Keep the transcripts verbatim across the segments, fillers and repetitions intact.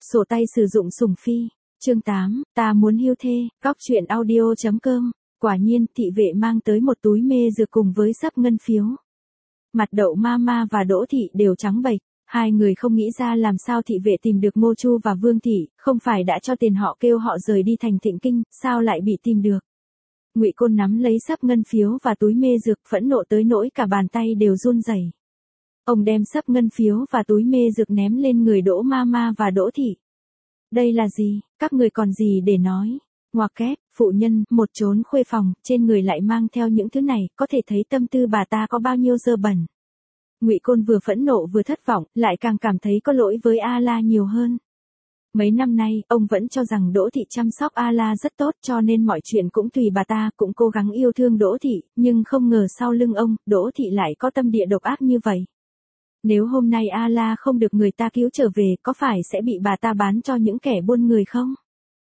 Sổ tay sử dụng sủng phi. Chương tám, ta muốn hưu thê, góc truyện audio chấm com. Quả nhiên, thị vệ mang tới một túi mê dược cùng với sắp ngân phiếu. Mặt Đậu Mama và Đỗ Thị đều trắng bệch, hai người không nghĩ ra làm sao thị vệ tìm được Ngô Chu và Vương Thị, không phải đã cho tiền họ kêu họ rời đi thành Thịnh Kinh, sao lại bị tìm được. Ngụy Côn nắm lấy sắp ngân phiếu và túi mê dược, phẫn nộ tới nỗi cả bàn tay đều run rẩy. Ông đem sắp ngân phiếu và túi mê dược ném lên người Đỗ Mama và Đỗ Thị. Đây là gì, các người còn gì để nói? Ngoặc kép, phụ nhân, một trốn khuê phòng, trên người lại mang theo những thứ này, có thể thấy tâm tư bà ta có bao nhiêu dơ bẩn. Ngụy Côn vừa phẫn nộ vừa thất vọng, lại càng cảm thấy có lỗi với A La nhiều hơn. Mấy năm nay, ông vẫn cho rằng Đỗ Thị chăm sóc A La rất tốt, cho nên mọi chuyện cũng tùy bà ta, cũng cố gắng yêu thương Đỗ Thị, nhưng không ngờ sau lưng ông, Đỗ Thị lại có tâm địa độc ác như vậy. Nếu hôm nay A La không được người ta cứu trở về, có phải sẽ bị bà ta bán cho những kẻ buôn người không?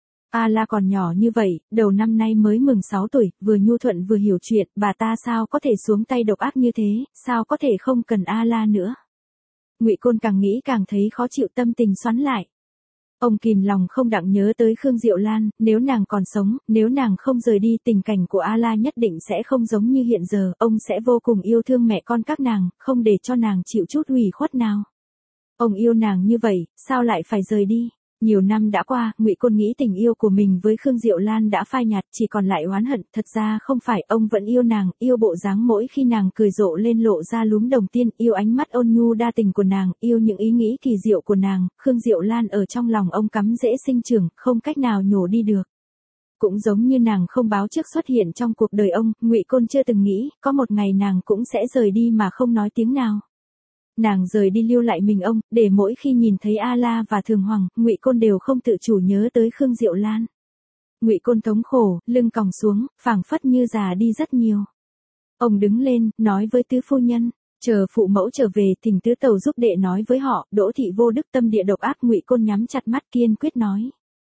A La còn nhỏ như vậy, đầu năm nay mới mừng sáu tuổi, vừa nhu thuận vừa hiểu chuyện, bà ta sao có thể xuống tay độc ác như thế, sao có thể không cần A La nữa. Ngụy Côn càng nghĩ càng thấy khó chịu, tâm tình xoắn lại. Ông kìm lòng không đặng nhớ tới Khương Diệu Lan, nếu nàng còn sống, nếu nàng không rời đi, tình cảnh của A La nhất định sẽ không giống như hiện giờ, ông sẽ vô cùng yêu thương mẹ con các nàng, không để cho nàng chịu chút ủy khuất nào. Ông yêu nàng như vậy, sao lại phải rời đi? Nhiều năm đã qua, Ngụy Côn nghĩ tình yêu của mình với Khương Diệu Lan đã phai nhạt, chỉ còn lại oán hận, thật ra không phải, ông vẫn yêu nàng, yêu bộ dáng mỗi khi nàng cười rộ lên lộ ra lúm đồng tiên, yêu ánh mắt ôn nhu đa tình của nàng, yêu những ý nghĩ kỳ diệu của nàng, Khương Diệu Lan ở trong lòng ông cắm rễ sinh trưởng, không cách nào nhổ đi được. Cũng giống như nàng không báo trước xuất hiện trong cuộc đời ông, Ngụy Côn chưa từng nghĩ, có một ngày nàng cũng sẽ rời đi mà không nói tiếng nào. Nàng rời đi lưu lại mình ông, để mỗi khi nhìn thấy A La và Thường Hoàng, Ngụy Côn đều không tự chủ nhớ tới Khương Diệu Lan. Ngụy Côn thống khổ, lưng còng xuống, phảng phất như già đi rất nhiều. Ông đứng lên, nói với tứ phu nhân, chờ phụ mẫu trở về, thỉnh tứ tẩu giúp đệ nói với họ. Đỗ Thị vô đức tâm địa độc ác, Ngụy Côn nhắm chặt mắt kiên quyết nói.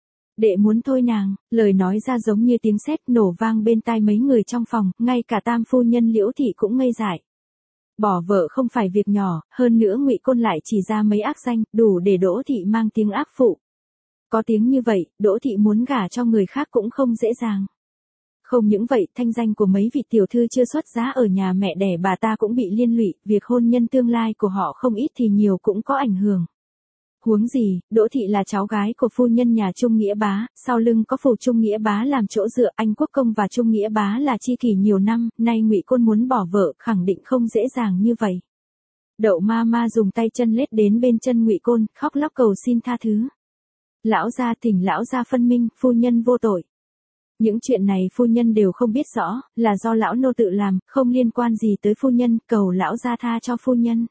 Đệ muốn thôi nàng, lời nói ra giống như tiếng sét nổ vang bên tai mấy người trong phòng, ngay cả tam phu nhân Liễu Thị cũng ngây dại. Bỏ vợ không phải việc nhỏ, hơn nữa Ngụy Côn lại chỉ ra mấy ác danh, đủ để Đỗ Thị mang tiếng ác phụ. Có tiếng như vậy, Đỗ Thị muốn gả cho người khác cũng không dễ dàng. Không những vậy, thanh danh của mấy vị tiểu thư chưa xuất giá ở nhà mẹ đẻ bà ta cũng bị liên lụy, việc hôn nhân tương lai của họ không ít thì nhiều cũng có ảnh hưởng. Huống gì, Đỗ Thị là cháu gái của phu nhân nhà Trung Nghĩa Bá, sau lưng có phủ Trung Nghĩa Bá làm chỗ dựa, anh Quốc Công và Trung Nghĩa Bá là tri kỷ nhiều năm, nay Ngụy Côn muốn bỏ vợ, khẳng định không dễ dàng như vậy. Đậu Mama dùng tay chân lết đến bên chân Ngụy Côn, khóc lóc cầu xin tha thứ. Lão gia, thỉnh lão gia phân minh, phu nhân vô tội. Những chuyện này phu nhân đều không biết rõ, là do lão nô tự làm, không liên quan gì tới phu nhân, cầu lão gia tha cho phu nhân.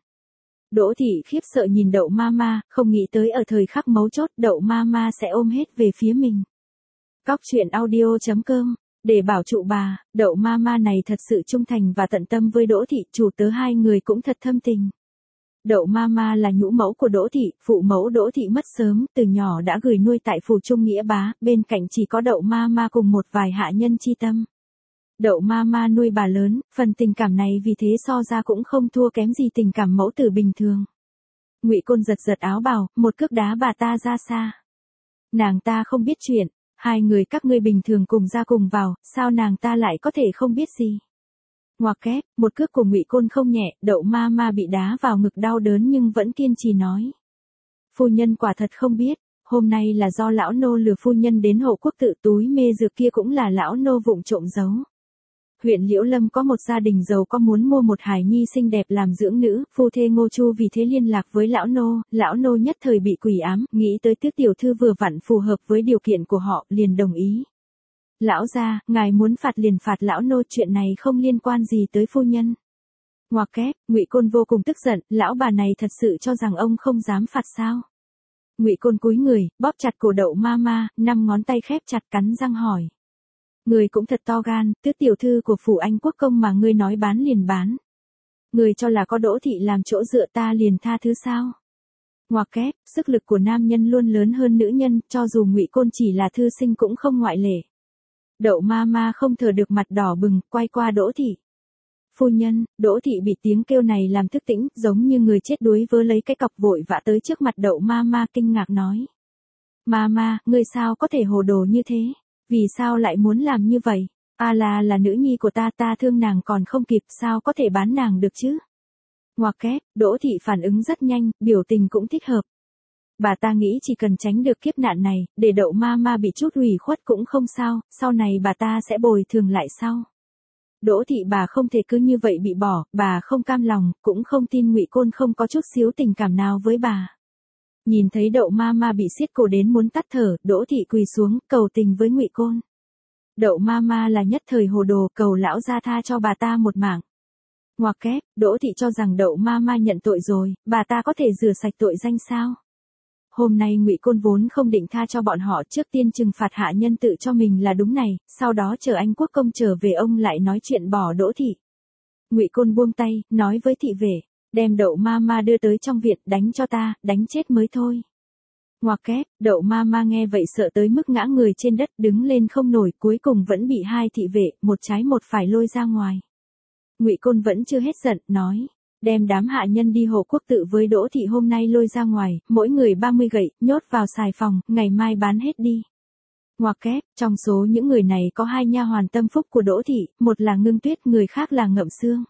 Đỗ Thị khiếp sợ nhìn Đậu Mama, không nghĩ tới ở thời khắc mấu chốt Đậu Mama sẽ ôm hết về phía mình. Góc truyện audio chấm com. Để bảo trụ bà, Đậu Mama này thật sự trung thành và tận tâm với Đỗ Thị, chủ tớ hai người cũng thật thâm tình. Đậu Mama là nhũ mẫu của Đỗ Thị, phụ mẫu Đỗ Thị mất sớm, từ nhỏ đã gửi nuôi tại phủ Trung Nghĩa Bá, bên cạnh chỉ có Đậu Mama cùng một vài hạ nhân chi tâm. Đậu Mama nuôi bà lớn, phần tình cảm này vì thế so ra cũng không thua kém gì tình cảm mẫu tử bình thường. Ngụy Côn giật giật áo bào, một cước đá bà ta ra xa. Nàng ta không biết chuyện, hai người các ngươi bình thường cùng ra cùng vào, sao nàng ta lại có thể không biết gì. Ngoặc kép, một cước của Ngụy Côn không nhẹ, Đậu Mama bị đá vào ngực đau đớn nhưng vẫn kiên trì nói. Phu nhân quả thật không biết, hôm nay là do lão nô lừa phu nhân đến Hộ Quốc tự, túi mê dược kia cũng là lão nô vụng trộm giấu. Huyện Liễu Lâm có một gia đình giàu có muốn mua một hài nhi xinh đẹp làm dưỡng nữ, phu thê Ngô Chu vì thế liên lạc với lão nô, lão nô nhất thời bị quỷ ám, nghĩ tới Tước tiểu thư vừa vặn phù hợp với điều kiện của họ, liền đồng ý. Lão gia, ngài muốn phạt liền phạt lão nô, chuyện này không liên quan gì tới phu nhân. Ngoặc kép, Ngụy Côn vô cùng tức giận, lão bà này thật sự cho rằng ông không dám phạt sao? Ngụy Côn cúi người, bóp chặt cổ Đậu Mama, năm ngón tay khép chặt cắn răng hỏi. Người cũng thật to gan, Tước tiểu thư của phủ Anh Quốc Công mà ngươi nói bán liền bán. Người cho là có Đỗ Thị làm chỗ dựa ta liền tha thứ sao? Ngoặc kép, sức lực của nam nhân luôn lớn hơn nữ nhân, cho dù Ngụy Côn chỉ là thư sinh cũng không ngoại lệ. Đậu Mama không thở được, mặt đỏ bừng, quay qua Đỗ Thị. Phu nhân, Đỗ Thị bị tiếng kêu này làm thức tỉnh, giống như người chết đuối vớ lấy cái cọc vội vã tới trước mặt Đậu Mama kinh ngạc nói. Mama, ngươi sao có thể hồ đồ như thế? Vì sao lại muốn làm như vậy? A-la là nữ nhi của ta, ta thương nàng còn không kịp, sao có thể bán nàng được chứ? Ngoặc kép, Đỗ Thị phản ứng rất nhanh, biểu tình cũng thích hợp. Bà ta nghĩ chỉ cần tránh được kiếp nạn này, để Đậu Mama bị chút ủy khuất cũng không sao, sau này bà ta sẽ bồi thường lại sau. Đỗ Thị bà không thể cứ như vậy bị bỏ, bà không cam lòng, cũng không tin Ngụy Côn không có chút xíu tình cảm nào với bà. Nhìn thấy Đậu Mama bị siết cổ đến muốn tắt thở, Đỗ Thị quỳ xuống, cầu tình với Ngụy Côn. Đậu Mama là nhất thời hồ đồ, cầu lão gia tha cho bà ta một mạng. Ngoặc kép, Đỗ Thị cho rằng Đậu Mama nhận tội rồi, bà ta có thể rửa sạch tội danh sao? Hôm nay Ngụy Côn vốn không định tha cho bọn họ, trước tiên trừng phạt hạ nhân tự cho mình là đúng này, sau đó chờ anh quốc công trở về ông lại nói chuyện bỏ Đỗ Thị. Ngụy Côn buông tay, nói với thị vệ, đem Đậu Mama đưa tới trong viện, đánh cho ta, đánh chết mới thôi. Ngoặc kép, Đậu Mama nghe vậy sợ tới mức ngã người trên đất, đứng lên không nổi, cuối cùng vẫn bị hai thị vệ, một trái một phải lôi ra ngoài. Ngụy Côn vẫn chưa hết giận, nói, đem đám hạ nhân đi hộ quốc tự với Đỗ Thị hôm nay lôi ra ngoài, mỗi người ba mươi gậy, nhốt vào xài phòng, ngày mai bán hết đi. Ngoặc kép, trong số những người này có hai nha hoàn tâm phúc của Đỗ Thị, một là Ngưng Tuyết, người khác là Ngậm Xương.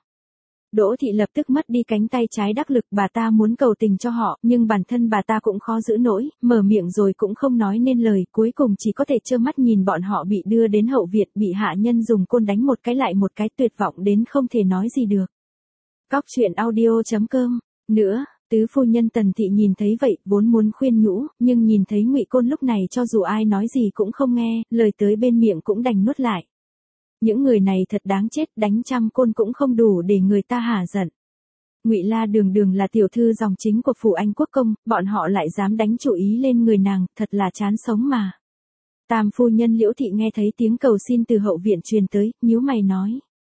Đỗ Thị lập tức mất đi cánh tay trái đắc lực, bà ta muốn cầu tình cho họ, nhưng bản thân bà ta cũng khó giữ nổi, mở miệng rồi cũng không nói nên lời, cuối cùng chỉ có thể trơ mắt nhìn bọn họ bị đưa đến hậu viện, bị hạ nhân dùng côn đánh một cái lại một cái, tuyệt vọng đến không thể nói gì được. Cóc truyện audio chấm com. Nữa, tứ phu nhân Tần Thị nhìn thấy vậy, vốn muốn khuyên nhủ, nhưng nhìn thấy Ngụy Côn lúc này cho dù ai nói gì cũng không nghe, lời tới bên miệng cũng đành nuốt lại. Những người này thật đáng chết, đánh trăm côn cũng không đủ để người ta hả giận. Ngụy La đường đường là tiểu thư dòng chính của phủ Anh quốc công, bọn họ lại dám đánh chủ ý lên người nàng, thật là chán sống mà. Tam phu nhân Liễu Thị nghe thấy tiếng cầu xin từ hậu viện truyền tới, nhíu mày nói.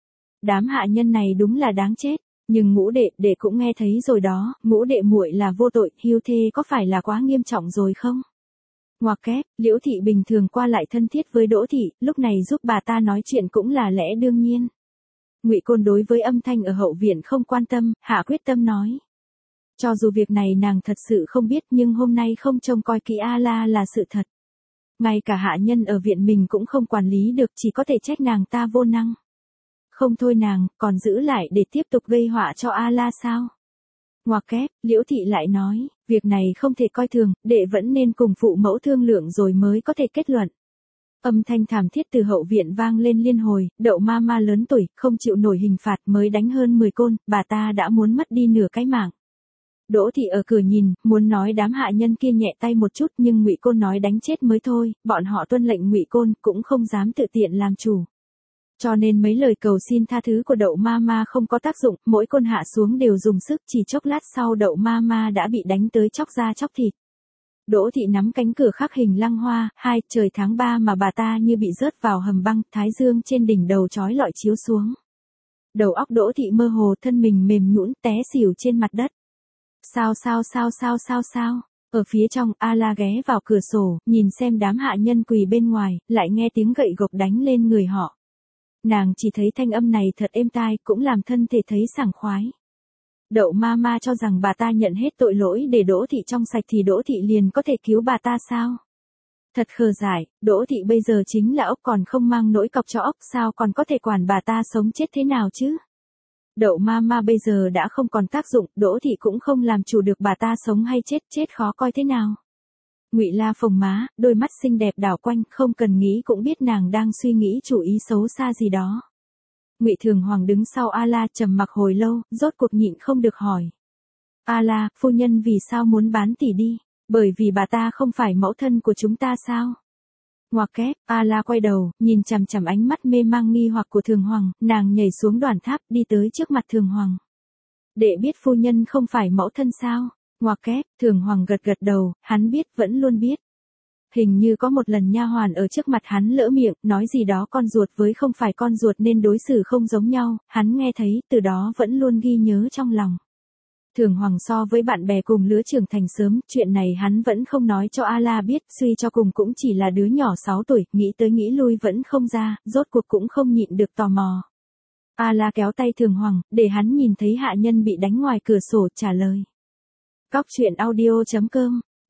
Đám hạ nhân này đúng là đáng chết, nhưng Ngũ đệ, đệ cũng nghe thấy rồi đó, Ngũ đệ muội là vô tội, hiu thê có phải là quá nghiêm trọng rồi không? Ngoặc kép, Liễu Thị bình thường qua lại thân thiết với Đỗ Thị, lúc này giúp bà ta nói chuyện cũng là lẽ đương nhiên. Ngụy Côn đối với âm thanh ở hậu viện không quan tâm, hạ quyết tâm nói. Cho dù việc này nàng thật sự không biết nhưng hôm nay không trông coi kỹ A-la là sự thật. Ngay cả hạ nhân ở viện mình cũng không quản lý được, chỉ có thể trách nàng ta vô năng. Không thôi nàng, còn giữ lại để tiếp tục gây họa cho A-la sao? Ngoặc kép, Liễu Thị lại nói, việc này không thể coi thường, đệ vẫn nên cùng phụ mẫu thương lượng rồi mới có thể kết luận. Âm thanh thảm thiết từ hậu viện vang lên liên hồi, Đậu Mama lớn tuổi, không chịu nổi hình phạt mới đánh hơn mười côn, bà ta đã muốn mất đi nửa cái mạng. Đỗ Thị ở cửa nhìn, muốn nói đám hạ nhân kia nhẹ tay một chút nhưng Ngụy Côn nói đánh chết mới thôi, bọn họ tuân lệnh Ngụy Côn cũng không dám tự tiện làm chủ. Cho nên mấy lời cầu xin tha thứ của Đậu Mama không có tác dụng, mỗi côn hạ xuống đều dùng sức, chỉ chốc lát sau Đậu Mama đã bị đánh tới chóc da chóc thịt. Đỗ Thị nắm cánh cửa khắc hình lăng hoa, hai, trời tháng ba mà bà ta như bị rớt vào hầm băng, thái dương trên đỉnh đầu chói lọi chiếu xuống. Đầu óc Đỗ Thị mơ hồ, thân mình mềm nhũn té xỉu trên mặt đất. Sao sao sao sao sao sao, ở phía trong, A-la ghé vào cửa sổ, nhìn xem đám hạ nhân quỳ bên ngoài, lại nghe tiếng gậy gộc đánh lên người họ. Nàng chỉ thấy thanh âm này thật êm tai, cũng làm thân thể thấy sảng khoái. Đậu Mama cho rằng bà ta nhận hết tội lỗi để Đỗ Thị trong sạch thì Đỗ Thị liền có thể cứu bà ta sao? Thật khờ dại, Đỗ Thị bây giờ chính là ốc còn không mang nỗi cọc cho ốc, sao còn có thể quản bà ta sống chết thế nào chứ? Đậu Mama bây giờ đã không còn tác dụng, Đỗ Thị cũng không làm chủ được bà ta sống hay chết, chết khó coi thế nào. Ngụy La phồng má, đôi mắt xinh đẹp đảo quanh, không cần nghĩ cũng biết nàng đang suy nghĩ chủ ý xấu xa gì đó. Ngụy Thường Hoàng đứng sau A-la trầm mặc hồi lâu, rốt cuộc nhịn không được hỏi. A-la, phu nhân vì sao muốn bán tỷ đi? Bởi vì bà ta không phải mẫu thân của chúng ta sao? Ngoặc kép, A-la quay đầu, nhìn chằm chằm ánh mắt mê mang nghi hoặc của Thường Hoàng, nàng nhảy xuống đoàn tháp, đi tới trước mặt Thường Hoàng. Đệ biết phu nhân không phải mẫu thân sao? Ngoặc kép, Thường Hoàng gật gật đầu, hắn biết, vẫn luôn biết. Hình như có một lần nha hoàn ở trước mặt hắn lỡ miệng, nói gì đó con ruột với không phải con ruột nên đối xử không giống nhau, hắn nghe thấy, từ đó vẫn luôn ghi nhớ trong lòng. Thường Hoàng so với bạn bè cùng lứa trưởng thành sớm, chuyện này hắn vẫn không nói cho A-la biết, suy cho cùng cũng chỉ là đứa nhỏ sáu tuổi, nghĩ tới nghĩ lui vẫn không ra, rốt cuộc cũng không nhịn được tò mò. A-la kéo tay Thường Hoàng, để hắn nhìn thấy hạ nhân bị đánh ngoài cửa sổ, trả lời. Cóc truyện audio chấm com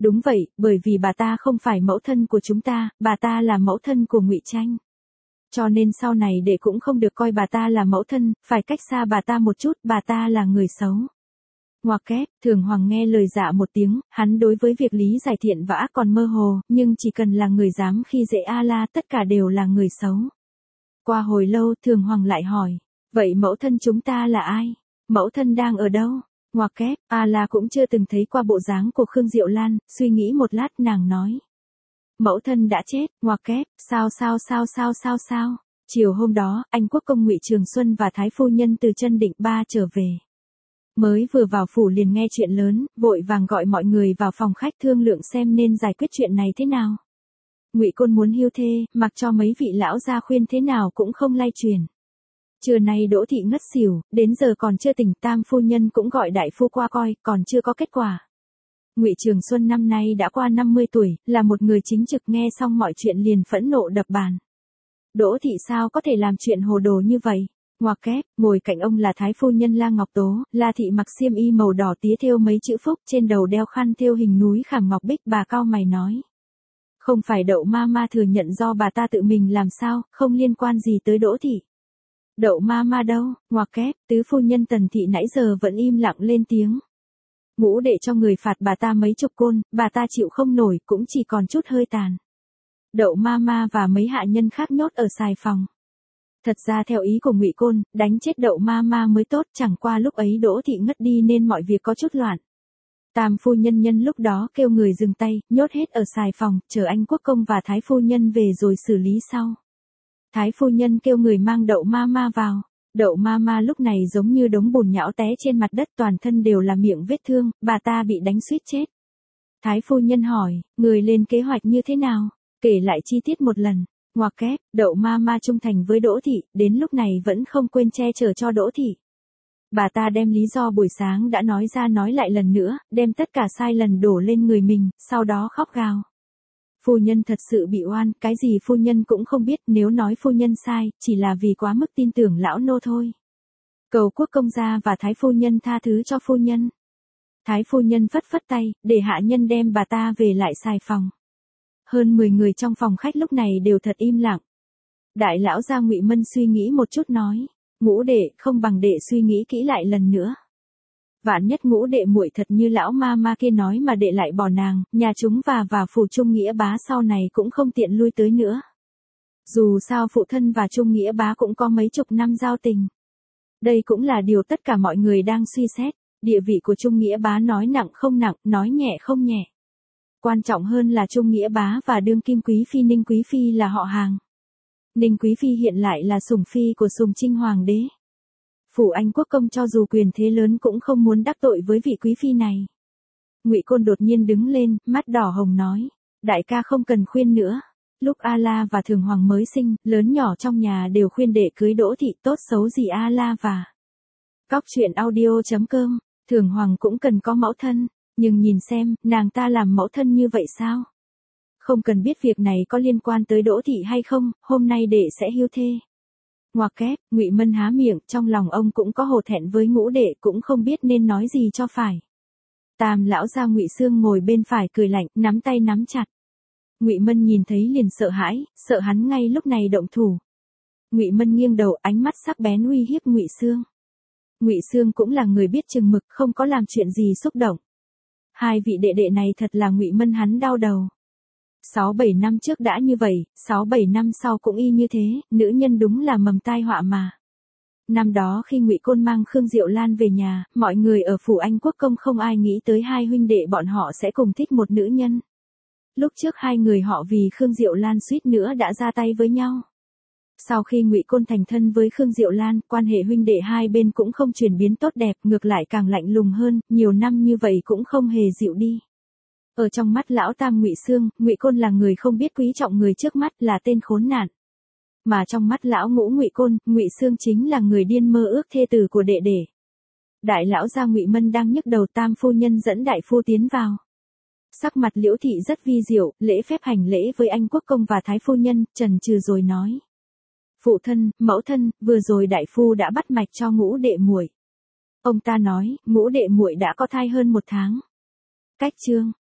Đúng vậy, bởi vì bà ta không phải mẫu thân của chúng ta, bà ta là mẫu thân của Ngụy Tranh. Cho nên sau này đệ cũng không được coi bà ta là mẫu thân, phải cách xa bà ta một chút, bà ta là người xấu. Ngoặc kép, Thường Hoàng nghe lời dạ một tiếng, hắn đối với việc lý giải thiện và ác còn mơ hồ, nhưng chỉ cần là người dám khi dễ A-la tất cả đều là người xấu. Qua hồi lâu Thường Hoàng lại hỏi, vậy mẫu thân chúng ta là ai? Mẫu thân đang ở đâu? Ngoặc kép, A-la cũng chưa từng thấy qua bộ dáng của Khương Diệu Lan, suy nghĩ một lát nàng nói. Mẫu thân đã chết, ngoặc kép, sao sao sao sao sao sao? Chiều hôm đó, anh quốc công Ngụy Trường Xuân và Thái phu nhân từ Chân Định Ba trở về. Mới vừa vào phủ liền nghe chuyện lớn, vội vàng gọi mọi người vào phòng khách thương lượng xem nên giải quyết chuyện này thế nào. Ngụy Côn muốn hưu thê, mặc cho mấy vị lão gia khuyên thế nào cũng không lay truyền. Trưa nay Đỗ thị ngất xỉu, đến giờ còn chưa tỉnh, Tam phu nhân cũng gọi đại phu qua coi, còn chưa có kết quả. Ngụy Trường Xuân năm nay đã qua năm mươi tuổi, là một người chính trực, nghe xong mọi chuyện liền phẫn nộ đập bàn. Đỗ thị sao có thể làm chuyện hồ đồ như vậy? Ngoặc kép, ngồi cạnh ông là Thái phu nhân La Ngọc Tố, La thị mặc xiêm y màu đỏ tía thêu mấy chữ phúc, trên đầu đeo khăn thêu hình núi khảm ngọc bích, bà cau mày nói. Không phải Đậu ma ma thừa nhận do bà ta tự mình làm sao, không liên quan gì tới Đỗ thị. Đậu ma ma đâu? Ngoặc kép, tứ phu nhân Tần thị nãy giờ vẫn im lặng lên tiếng. Ngũ đệ cho người phạt bà ta mấy chục côn, bà ta chịu không nổi, cũng chỉ còn chút hơi tàn. Đậu ma ma và mấy hạ nhân khác nhốt ở xài phòng. Thật ra theo ý của Ngụy Côn, đánh chết Đậu ma ma mới tốt, chẳng qua lúc ấy Đỗ thị ngất đi nên mọi việc có chút loạn. Tam phu nhân nhân lúc đó kêu người dừng tay, nhốt hết ở xài phòng, chờ anh quốc công và Thái phu nhân về rồi xử lý sau. Thái phu nhân kêu người mang Đậu ma ma vào. Đậu ma ma lúc này giống như đống bùn nhão té trên mặt đất, toàn thân đều là miệng vết thương, bà ta bị đánh suýt chết. Thái phu nhân hỏi, người lên kế hoạch như thế nào? Kể lại chi tiết một lần. Ngoặc kép, Đậu ma ma trung thành với Đỗ thị, đến lúc này vẫn không quên che chở cho Đỗ thị. Bà ta đem lý do buổi sáng đã nói ra nói lại lần nữa, đem tất cả sai lần đổ lên người mình, sau đó khóc gào. Phu nhân thật sự bị oan, cái gì phu nhân cũng không biết, nếu nói phu nhân sai, chỉ là vì quá mức tin tưởng lão nô thôi. Cầu quốc công gia và Thái phu nhân tha thứ cho phu nhân. Thái phu nhân phất phất tay, để hạ nhân đem bà ta về lại xài phòng. Hơn mười người trong phòng khách lúc này đều thật im lặng. Đại lão gia Ngụy Mân suy nghĩ một chút nói, Ngũ đệ, không bằng đệ suy nghĩ kỹ lại lần nữa. Vạn nhất Ngũ đệ muội thật như lão ma ma kia nói mà đệ lại bỏ nàng, nhà chúng và và phủ Trung Nghĩa bá sau này cũng không tiện lui tới nữa. Dù sao phụ thân và Trung Nghĩa bá cũng có mấy chục năm giao tình. Đây cũng là điều tất cả mọi người đang suy xét, địa vị của Trung Nghĩa bá nói nặng không nặng, nói nhẹ không nhẹ. Quan trọng hơn là Trung Nghĩa bá và đương kim quý phi Ninh quý phi là họ hàng. Ninh quý phi hiện lại là sủng phi của Sùng Trinh hoàng đế. Phủ Anh quốc công cho dù quyền thế lớn cũng không muốn đắc tội với vị quý phi này. Ngụy Côn đột nhiên đứng lên, mắt đỏ hồng nói, đại ca không cần khuyên nữa. Lúc A-la và Thường Hoàng mới sinh, lớn nhỏ trong nhà đều khuyên đệ cưới Đỗ thị, tốt xấu gì A-la và Cóc truyện audio chấm com, Thường Hoàng cũng cần có mẫu thân, nhưng nhìn xem, nàng ta làm mẫu thân như vậy sao? Không cần biết việc này có liên quan tới Đỗ thị hay không, hôm nay đệ sẽ hưu thê. Ngoặc kép, Ngụy Mân há miệng, trong lòng ông cũng có hổ thẹn với Ngũ đệ, cũng không biết nên nói gì cho phải. Tam lão gia Ngụy Xương ngồi bên phải cười lạnh, nắm tay nắm chặt. Ngụy Mân nhìn thấy liền sợ hãi, sợ hắn ngay lúc này động thủ. Ngụy Mân nghiêng đầu, ánh mắt sắc bén uy hiếp Ngụy Xương. Ngụy Xương cũng là người biết chừng mực, không có làm chuyện gì xúc động. Hai vị đệ đệ này thật là Ngụy Mân hắn đau đầu. Sáu bảy năm trước đã như vậy, sáu bảy năm sau cũng y như thế, nữ nhân đúng là mầm tai họa mà. Năm đó khi Ngụy Côn mang Khương Diệu Lan về nhà, mọi người ở phủ Anh quốc công không ai nghĩ tới hai huynh đệ bọn họ sẽ cùng thích một nữ nhân. Lúc trước hai người họ vì Khương Diệu Lan suýt nữa đã ra tay với nhau. Sau khi Ngụy Côn thành thân với Khương Diệu Lan, quan hệ huynh đệ hai bên cũng không chuyển biến tốt đẹp, ngược lại càng lạnh lùng hơn, nhiều năm như vậy cũng không hề dịu đi. Ở trong mắt lão Tam Ngụy Xương, Ngụy Côn là người không biết quý trọng người trước mắt, là tên khốn nạn. Mà trong mắt lão Ngũ Ngụy Côn, Ngụy Xương chính là người điên mơ ước thê tử của đệ đệ. Đại lão gia Ngụy Mân đang nhức đầu, Tam phu nhân dẫn đại phu tiến vào. Sắc mặt Liễu thị rất vi diệu, lễ phép hành lễ với anh quốc công và thái phu nhân, chần chừ rồi nói: "Phụ thân, mẫu thân, vừa rồi đại phu đã bắt mạch cho Ngũ đệ muội. Ông ta nói, Ngũ đệ muội đã có thai hơn một tháng." Cách chương